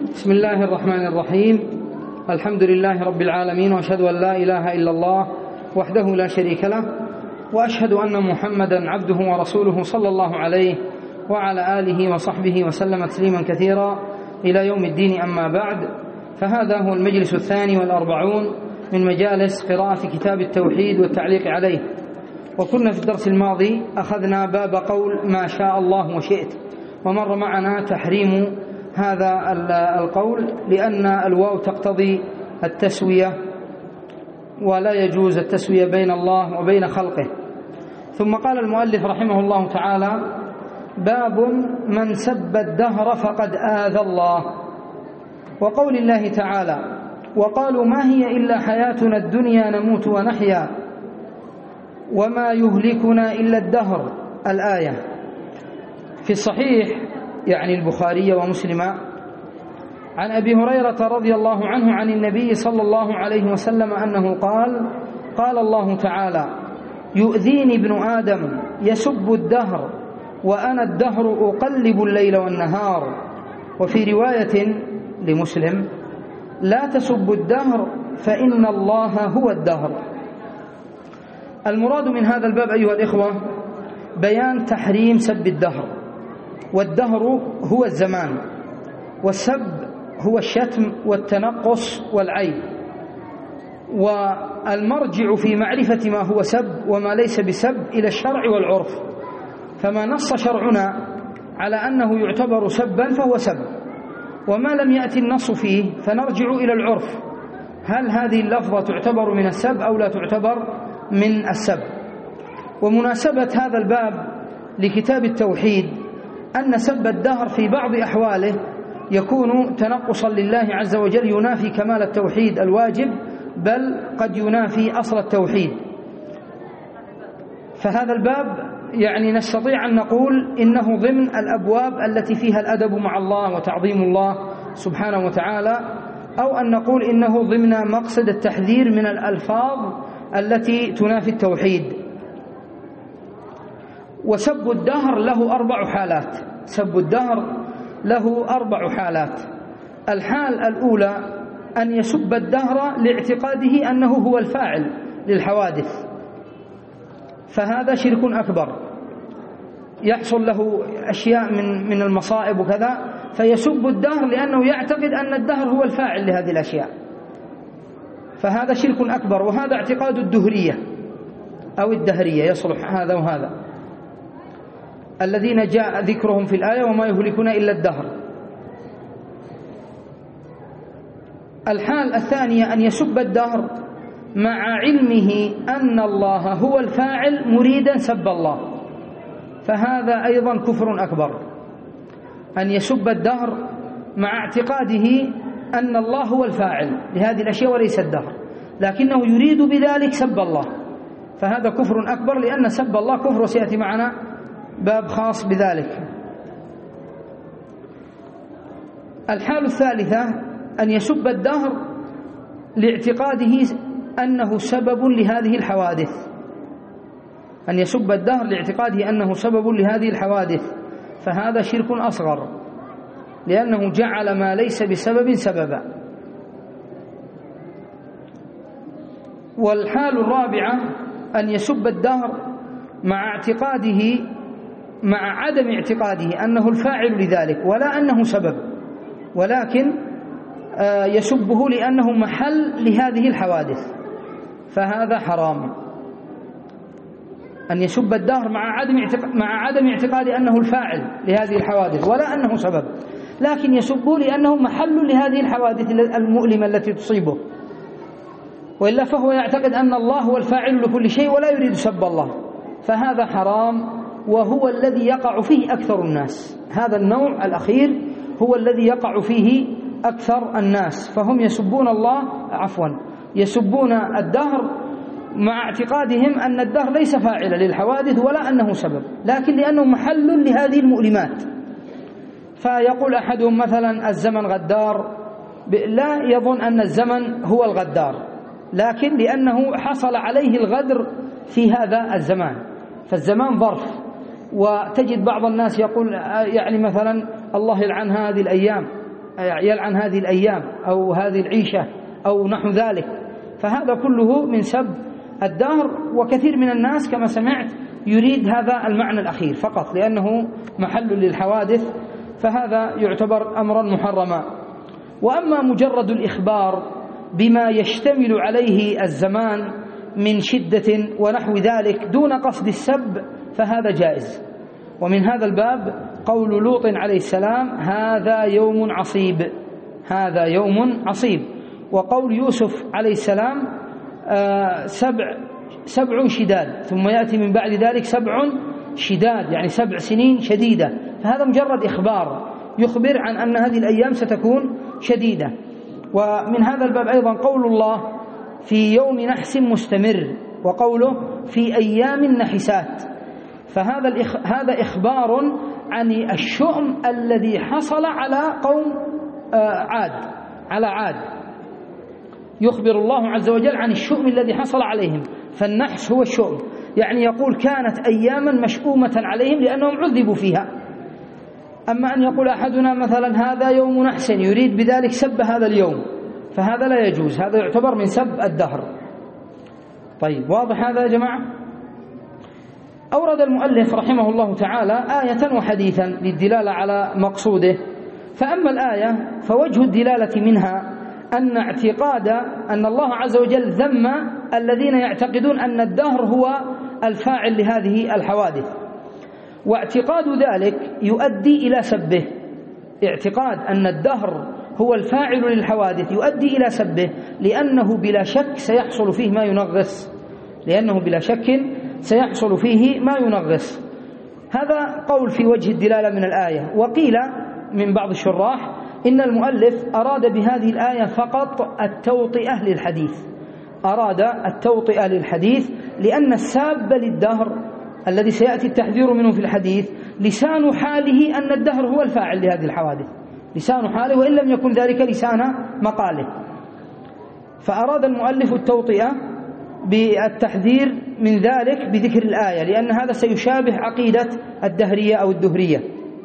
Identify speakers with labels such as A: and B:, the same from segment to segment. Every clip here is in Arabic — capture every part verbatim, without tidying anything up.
A: بسم الله الرحمن الرحيم. الحمد لله رب العالمين، وأشهد أن لا إله إلا الله وحده لا شريك له، وأشهد أن محمدا عبده ورسوله صلى الله عليه وعلى آله وصحبه وسلم تسليما كثيرا إلى يوم الدين. أما بعد، فهذا هو المجلس الثاني والأربعون من مجالس قراءة كتاب التوحيد والتعليق عليه. وكنا في الدرس الماضي أخذنا باب قول ما شاء الله وشئت، ومر معنا تحريم هذا القول لأن الواو تقتضي التسوية، ولا يجوز التسوية بين الله وبين خلقه. ثم قال المؤلف رحمه الله تعالى: باب من سب الدهر فقد آذى الله. وقول الله تعالى: وقالوا ما هي إلا حياتنا الدنيا نموت ونحيا وما يهلكنا إلا الدهر، الآية. في الصحيح يعني البخاري ومسلم عن أبي هريرة رضي الله عنه عن النبي صلى الله عليه وسلم أنه قال: قال الله تعالى: يؤذيني ابن آدم يسب الدهر وأنا الدهر أقلب الليل والنهار. وفي رواية لمسلم: لا تسبوا الدهر فإن الله هو الدهر. المراد من هذا الباب أيها الإخوة بيان تحريم سب الدهر. والدهر هو الزمان، والسب هو الشتم والتنقص والعيب. والمرجع في معرفة ما هو سب وما ليس بسب إلى الشرع والعرف، فما نص شرعنا على أنه يعتبر سبا فهو سب، وما لم يأتي النص فيه فنرجع إلى العرف، هل هذه اللفظة تعتبر من السب أو لا تعتبر من السب. ومناسبة هذا الباب لكتاب التوحيد أن سب الدهر في بعض أحواله يكون تنقصا لله عز وجل، ينافي كمال التوحيد الواجب، بل قد ينافي أصل التوحيد. فهذا الباب يعني نستطيع أن نقول إنه ضمن الأبواب التي فيها الأدب مع الله وتعظيم الله سبحانه وتعالى، أو أن نقول إنه ضمن مقصد التحذير من الألفاظ التي تنافي التوحيد. وسب الدهر له أربع حالات. سب الدهر له أربع حالات. الحال الأولى أن يسب الدهر لاعتقاده أنه هو الفاعل للحوادث، فهذا شرك أكبر، يحصل له أشياء من من المصائب وكذا، فيسب الدهر لأنه يعتقد أن الدهر هو الفاعل لهذه الأشياء، فهذا شرك أكبر. وهذا اعتقاد الدهرية أو الدهرية، يصلح هذا وهذا، الذين جاء ذكرهم في الآية وما يهلكنا إلا الدهر. الحال الثانية أن يسب الدهر مع علمه أن الله هو الفاعل مريدا سب الله، فهذا أيضا كفر أكبر. أن يسب الدهر مع اعتقاده أن الله هو الفاعل لهذه الأشياء وليس الدهر، لكنه يريد بذلك سب الله، فهذا كفر أكبر، لأن سب الله كفر، وسيأتي معنا باب خاص بذلك. الحال الثالثة أن يسب الدهر لاعتقاده أنه سبب لهذه الحوادث. أن يسب الدهر لاعتقاده أنه سبب لهذه الحوادث، فهذا شرك أصغر، لأنه جعل ما ليس بسبب سببا. والحال الرابعة أن يسب الدهر مع اعتقاده مع عدم اعتقاده أنه الفاعل لذلك ولا أنه سبب، ولكن يسبه لأنه محل لهذه الحوادث، فهذا حرام. أن يسب الدهر مع عدم اعتقاد مع عدم اعتقاد أنه الفاعل لهذه الحوادث ولا أنه سبب، لكن يسبه لأنه محل لهذه الحوادث المؤلمة التي تصيبه، وإلا فهو يعتقد أن الله هو الفاعل لكل شيء ولا يريد سب الله، فهذا حرام، وهو الذي يقع فيه أكثر الناس. هذا النوع الأخير هو الذي يقع فيه أكثر الناس، فهم يسبون الله عفوا يسبون الدهر مع اعتقادهم أن الدهر ليس فاعلا للحوادث ولا أنه سبب، لكن لأنه محل لهذه المؤلمات. فيقول أحدهم مثلا الزمن غدار، لا يظن أن الزمن هو الغدار، لكن لأنه حصل عليه الغدر في هذا الزمان، فالزمان ظرف. وتجد بعض الناس يقول يعني مثلا الله يلعن هذه الأيام، يلعن هذه الأيام أو هذه العيشة أو نحو ذلك، فهذا كله من سب الدهر. وكثير من الناس كما سمعت يريد هذا المعنى الأخير فقط لأنه محل للحوادث، فهذا يعتبر أمرا محرما. وأما مجرد الإخبار بما يشتمل عليه الزمان من شدة ونحو ذلك دون قصد السب فهذا جائز. ومن هذا الباب قول لوط عليه السلام هذا يوم عصيب، هذا يوم عصيب. وقول يوسف عليه السلام آه سبع سبع شداد ثم يأتي من بعد ذلك سبع شداد، يعني سبع سنين شديدة، فهذا مجرد إخبار يخبر عن أن هذه الأيام ستكون شديدة. ومن هذا الباب أيضا قول الله في يوم نحس مستمر، وقوله في أيام نحسات، فهذا هذا إخبار عن الشؤم الذي حصل على قوم عاد، على عاد يخبر الله عز وجل عن الشؤم الذي حصل عليهم، فالنحس هو الشؤم، يعني يقول كانت أياما مشؤومة عليهم لأنهم عذبوا فيها. أما أن يقول أحدنا مثلا هذا يوم نحس يريد بذلك سب هذا اليوم، فهذا لا يجوز، هذا يعتبر من سب الدهر. طيب واضح هذا يا جماعة؟ أورد المؤلف رحمه الله تعالى آية وحديثا للدلالة على مقصوده. فأما الآية فوجه الدلالة منها أن اعتقاد أن الله عز وجل ذم الذين يعتقدون أن الدهر هو الفاعل لهذه الحوادث، واعتقاد ذلك يؤدي إلى سبه. اعتقاد أن الدهر هو الفاعل للحوادث يؤدي إلى سبه، لأنه بلا شك سيحصل فيه ما ينغص، لأنه بلا شك سيحصل فيه ما ينغص. هذا قول في وجه الدلالة من الآية. وقيل من بعض الشراح إن المؤلف أراد بهذه الآية فقط التوطئة للحديث، أراد التوطئة للحديث، لأن الساب للدهر الذي سيأتي التحذير منه في الحديث لسان حاله أن الدهر هو الفاعل لهذه الحوادث، لسان حاله وإن لم يكن ذلك لسان مقاله. فأراد المؤلف التوطئة بالتحذير من ذلك بذكر الآية، لأن هذا سيشابه عقيدة الدهرية أو الدهرية.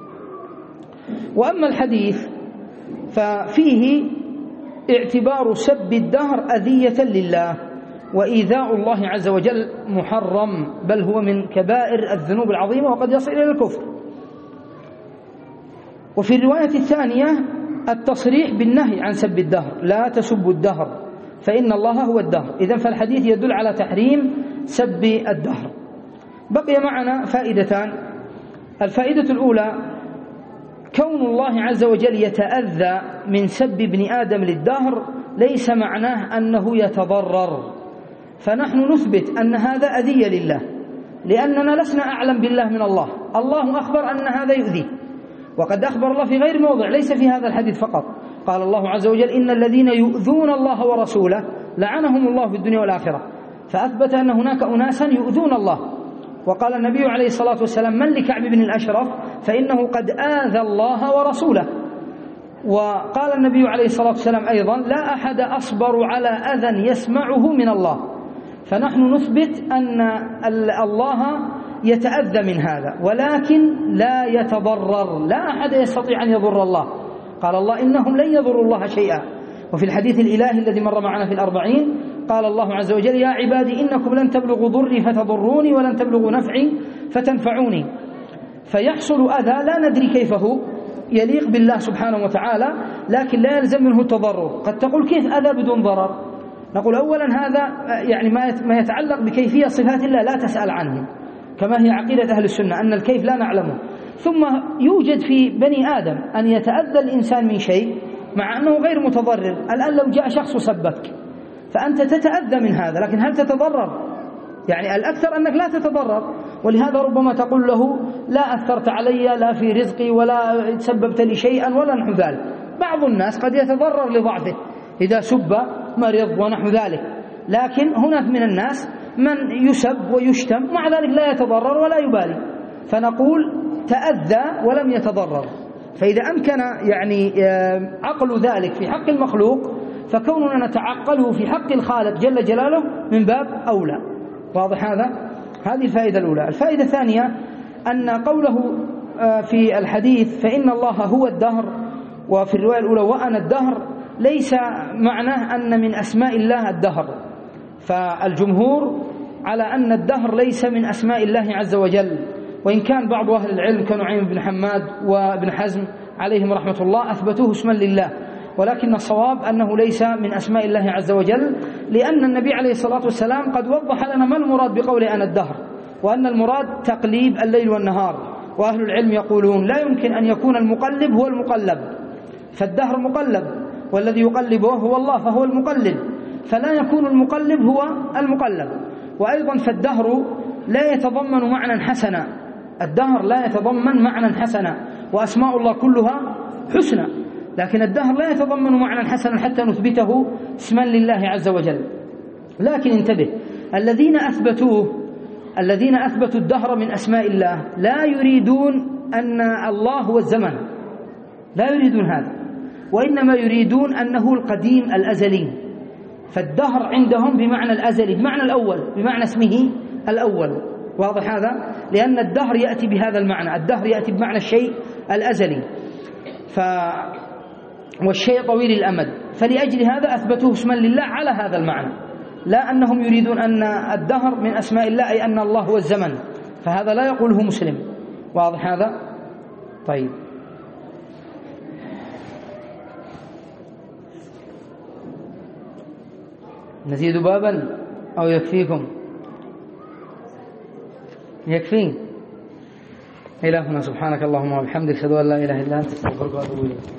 A: وأما الحديث ففيه اعتبار سب الدهر أذية لله، وإيذاء الله عز وجل محرم، بل هو من كبائر الذنوب العظيمة وقد يصل إلى الكفر. وفي الرواية الثانية التصريح بالنهي عن سب الدهر، لا تسبوا الدهر فإن الله هو الدهر. إذن فالحديث يدل على تحريم سب الدهر. بقي معنا فائدتان. الفائدة الأولى كون الله عز وجل يتأذى من سب ابن آدم للدهر ليس معناه أنه يتضرر، فنحن نثبت أن هذا أذية لله، لأننا لسنا أعلم بالله من الله. الله أخبر أن هذا يؤذي، وقد أخبر الله في غير موضع ليس في هذا الحديث فقط. قال الله عز وجل إن الذين يؤذون الله ورسوله لعنهم الله في الدنيا والآخرة، فأثبت أن هناك أناسا يؤذون الله. وقال النبي عليه الصلاة والسلام من لكعب بن الأشرف فإنه قد آذى الله ورسوله. وقال النبي عليه الصلاة والسلام أيضا لا أحد أصبر على أذى يسمعه من الله. فنحن نثبت أن الله يتأذى من هذا، ولكن لا يتضرر، لا أحد يستطيع أن يضر الله. قال الله إنهم لن يضروا الله شيئا. وفي الحديث الإلهي الذي مر معنا في الأربعين قال الله عز وجل يا عبادي إنكم لن تبلغوا ضري فتضروني ولن تبلغوا نفعي فتنفعوني. فيحصل أذى لا ندري كيف هو يليق بالله سبحانه وتعالى، لكن لا يلزم منه التضرر. قد تقول كيف أذى بدون ضرر؟ نقول أولا هذا يعني ما يتعلق بكيفية صفات الله لا تسأل عنه، كما هي عقيدة أهل السنة أن الكيف لا نعلمه. ثم يوجد في بني آدم أن يتأذى الإنسان من شيء مع أنه غير متضرر. الآن لو جاء شخص سبك فأنت تتأذى من هذا، لكن هل تتضرر؟ يعني الأكثر أنك لا تتضرر. ولهذا ربما تقول له لا أثرت علي لا في رزقي ولا سببت لي شيئا ولا نحو ذلك. بعض الناس قد يتضرر لضعفه إذا سب مرض ونحو ذلك، لكن هناك من الناس من يسب ويشتم مع ذلك لا يتضرر ولا يبالي. فنقول تأذى ولم يتضرر. فإذا أمكن يعني عقل ذلك في حق المخلوق فكوننا نتعقله في حق الخالق جل جلاله من باب أولى. واضح هذا؟ هذه الفائدة الأولى. الفائدة الثانية أن قوله في الحديث فإن الله هو الدهر وفي الرواية الأولى وأنا الدهر ليس معناه أن من أسماء الله الدهر، فالجمهور على أن الدهر ليس من أسماء الله عز وجل، وإن كان بعض أهل العلم كنعيم بن حماد وابن حزم عليهم رحمة الله أثبتوه اسما لله، ولكن الصواب أنه ليس من أسماء الله عز وجل، لأن النبي عليه الصلاة والسلام قد وضح لنا ما المراد بقول أنا الدهر، وأن المراد تقليب الليل والنهار. وأهل العلم يقولون لا يمكن أن يكون المقلب هو المقلب، فالدهر مقلب والذي يقلبه هو الله فهو المقلب، فلا يكون المقلب هو المقلب. وأيضا فالدهر لا يتضمن معنى حسنا، الدهر لا يتضمن معنى حسنا، وأسماء الله كلها حسنى، لكن الدهر لا يتضمن معنى حسنا حتى نثبته اسما لله عز وجل. لكن انتبه، الذين أثبتوه الذين أثبتوا الدهر من أسماء الله لا يريدون أن الله هو الزمن، لا يريدون هذا، وإنما يريدون أنه القديم الأزلي. فالدهر عندهم بمعنى الأزلي، بمعنى الأول، بمعنى اسمه الأول. واضح هذا؟ لأن الدهر يأتي بهذا المعنى، الدهر يأتي بمعنى الشيء الأزلي ف... والشيء طويل الأمد، فلأجل هذا أثبتوه اسما لله على هذا المعنى، لا أنهم يريدون أن الدهر من أسماء الله أي أن الله هو الزمن، فهذا لا يقوله مسلم. واضح هذا؟ طيب، نزيد بابا أو يكفيكم؟ يكفي. إلهنا سبحانك اللهم وبحمدك أشهد أن لا إله إلا أنت أستغفرك وأتوب إليك.